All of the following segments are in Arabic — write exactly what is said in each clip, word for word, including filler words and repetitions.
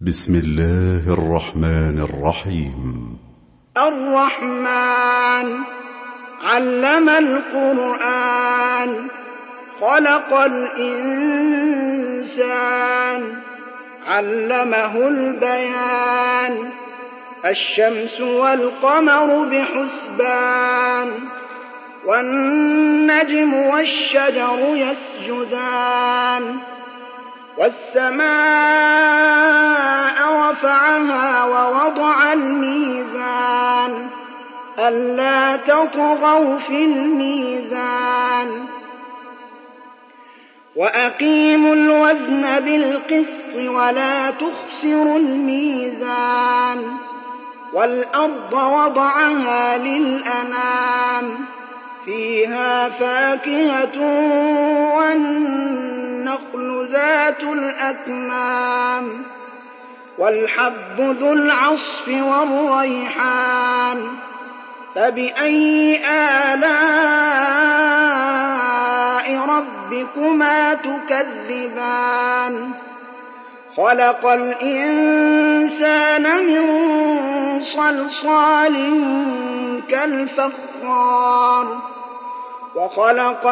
بسم الله الرحمن الرحيم. الرحمن علم القرآن خلق الإنسان علمه البيان الشمس والقمر بحسبان والنجم والشجر يسجدان والسماء رفعها ووضع الميزان ألا تطغوا في الميزان وأقيموا الوزن بالقسط ولا تخسروا الميزان والأرض وضعها للأنام فيها فاكهة والنخل ذات الأكمام والحب ذو العصف والريحان فبأي آلاء ربكما تكذبان خلق الإنسان من صلصال كالفخار وخلق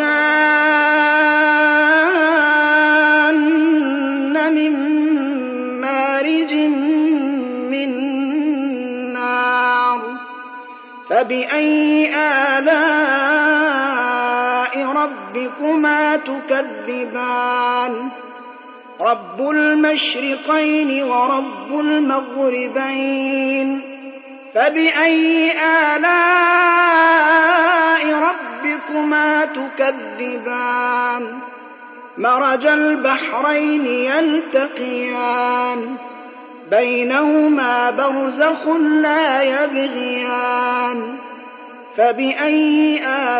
الجان من مارج من نار فبأي آلاء ربكما تكذبان رب المشرقين ورب المغربين فبأي آلاء ربكما تكذبان مرج البحرين يلتقيان بينهما برزخ لا يبغيان فبأي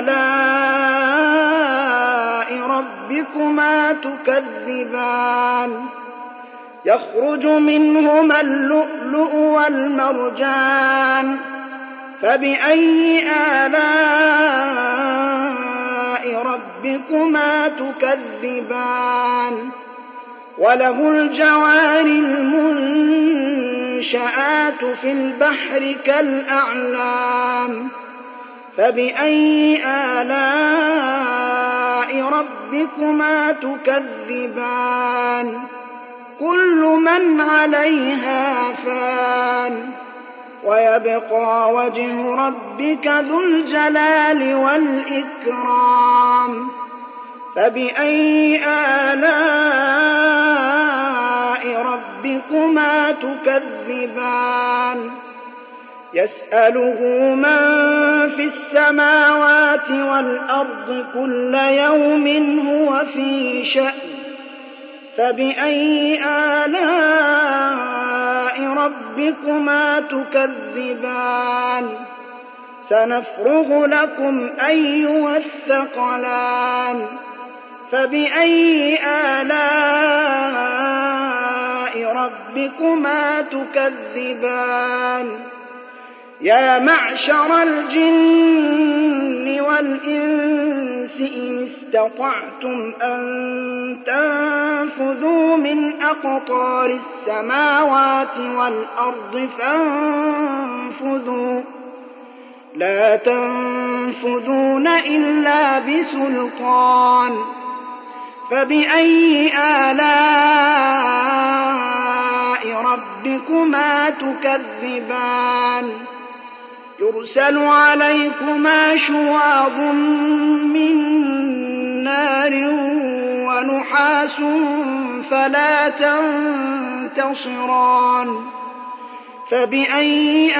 آلاء ربكما تكذبان يخرج منهما اللؤلؤ والمرجان فبأي آلاء ربكما تكذبان وله الجوار المنشآت في البحر كالأعلام فبأي آلاء ربكما تكذبان كل من عليها فان ويبقى وجه ربك ذو الجلال والإكرام فبأي آلاء ربكما تكذبان يسأله من في السماوات والأرض كل يوم هو في شأن فبأي آلاء ربكما تكذبان سنفرغ لكم أيها الثقلان فبأي آلاء ربكما تكذبان يا معشر الجن والإنس إن استطعتم أن تنفذوا من أقطار السماوات والأرض فانفذوا لا تنفذون إلا بسلطان فبأي آلاء ربكما تكذبان يرسل عليكما شواظ من نار ونحاس فلا تنتصران فبأي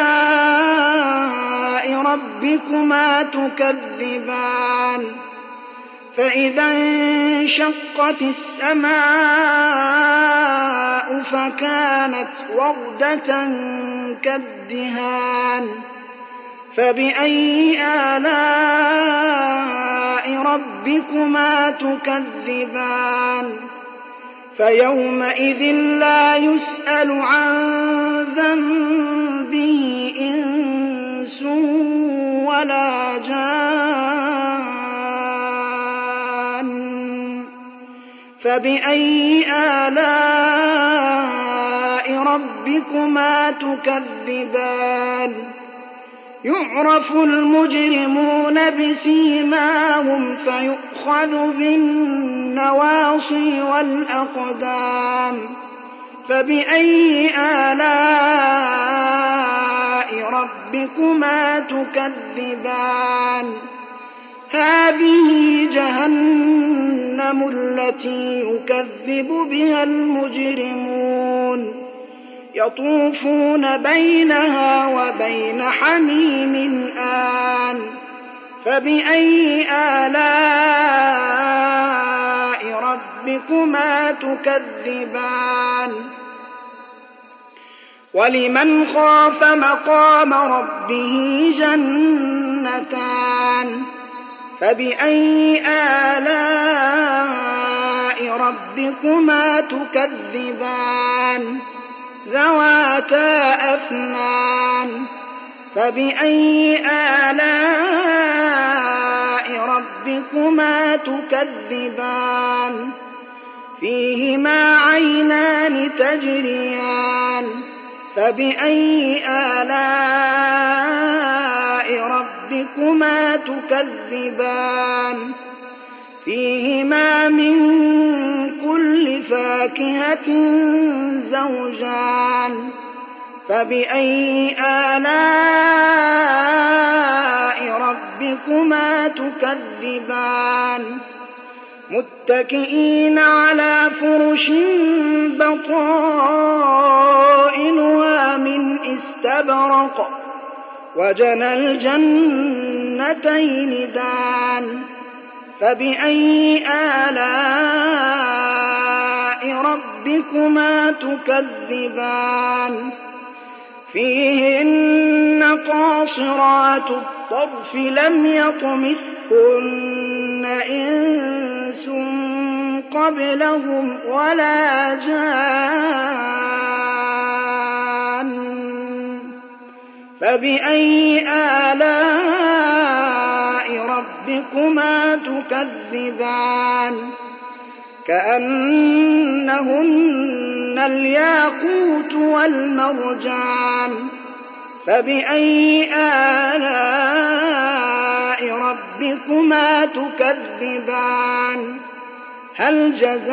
آلاء ربكما تكذبان فإذا انشقت السماء فكانت وردة كالدهان فبأي آلاء ربكما تكذبان فيومئذ لا يسأل عن ذنبه إنس ولا جان فبأي آلاء ربكما تكذبان يعرف المجرمون بسيماهم فيؤخذ بالنواصي والأقدام فبأي آلاء ربكما تكذبان هذه جهنم التي يكذب بها المجرمون يطوفون بينها وبين حميم آن فبأي آلاء ربكما تكذبان ولمن خاف مقام ربه جنتان فبأي آلاء ربكما تكذبان ذواتا أفنان فبأي آلاء ربكما تكذبان فيهما عينان تجريان فبأي آلاء ربكما تكذبان فيهما من كل فاكهة زوجان فبأي آلاء ربكما تكذبان متكئين على فرش بطائنها من استبرق وجنى الجنتين دان فبأي آلاء ربكما تكذبان فيهن قاصرات الطرف لم يطمثهن إنس قبلهم ولا جان فبأي آلاء ربكما تكذبان كأنهن الياقوت والمرجان فبأي آلاء ربكما تكذبان هل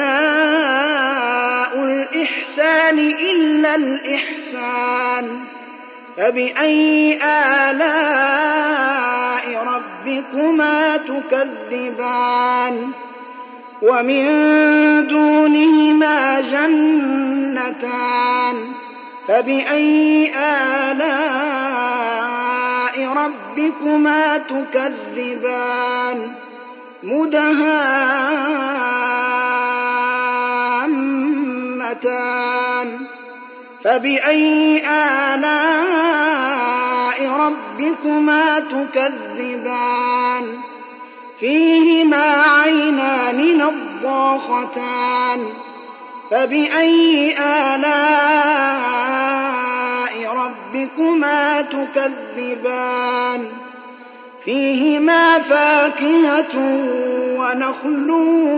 جزاء الإحسان إلا الإحسان فبأي آلاء ربكما تكذبان ومن دونهما جنتان فبأي آلاء ربكما تكذبان مدهامتان فبأي آلاء ربكما تكذبان فيهما عينان نضاختان فبأي آلاء ربكما تكذبان فيهما فاكهة ونخل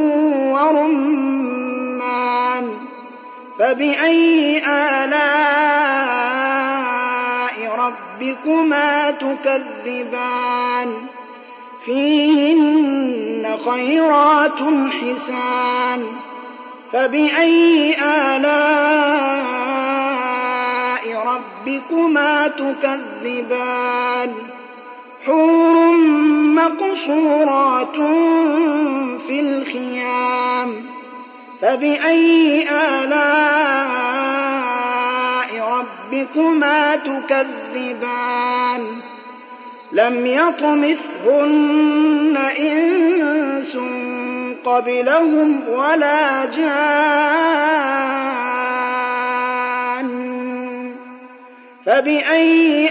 ورمان فبأي آلاء ربكما تكذبان فيهن خيرات حسان فبأي آلاء ربكما تكذبان حور مقصورات في الخيام فبأي آلاء ربكما تكذبان لم يطمثهن إنس قبلهم ولا جان فبأي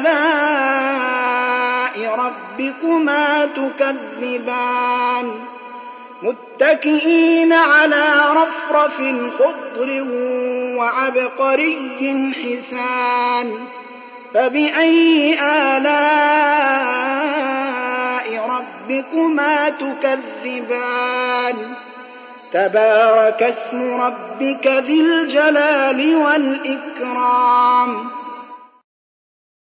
آلاء ربكما تكذبان متكئين على رفرف خضر وعبقري حسان فبأي آلاء ربكما تكذبان تبارك اسم ربك ذي الجلال والإكرام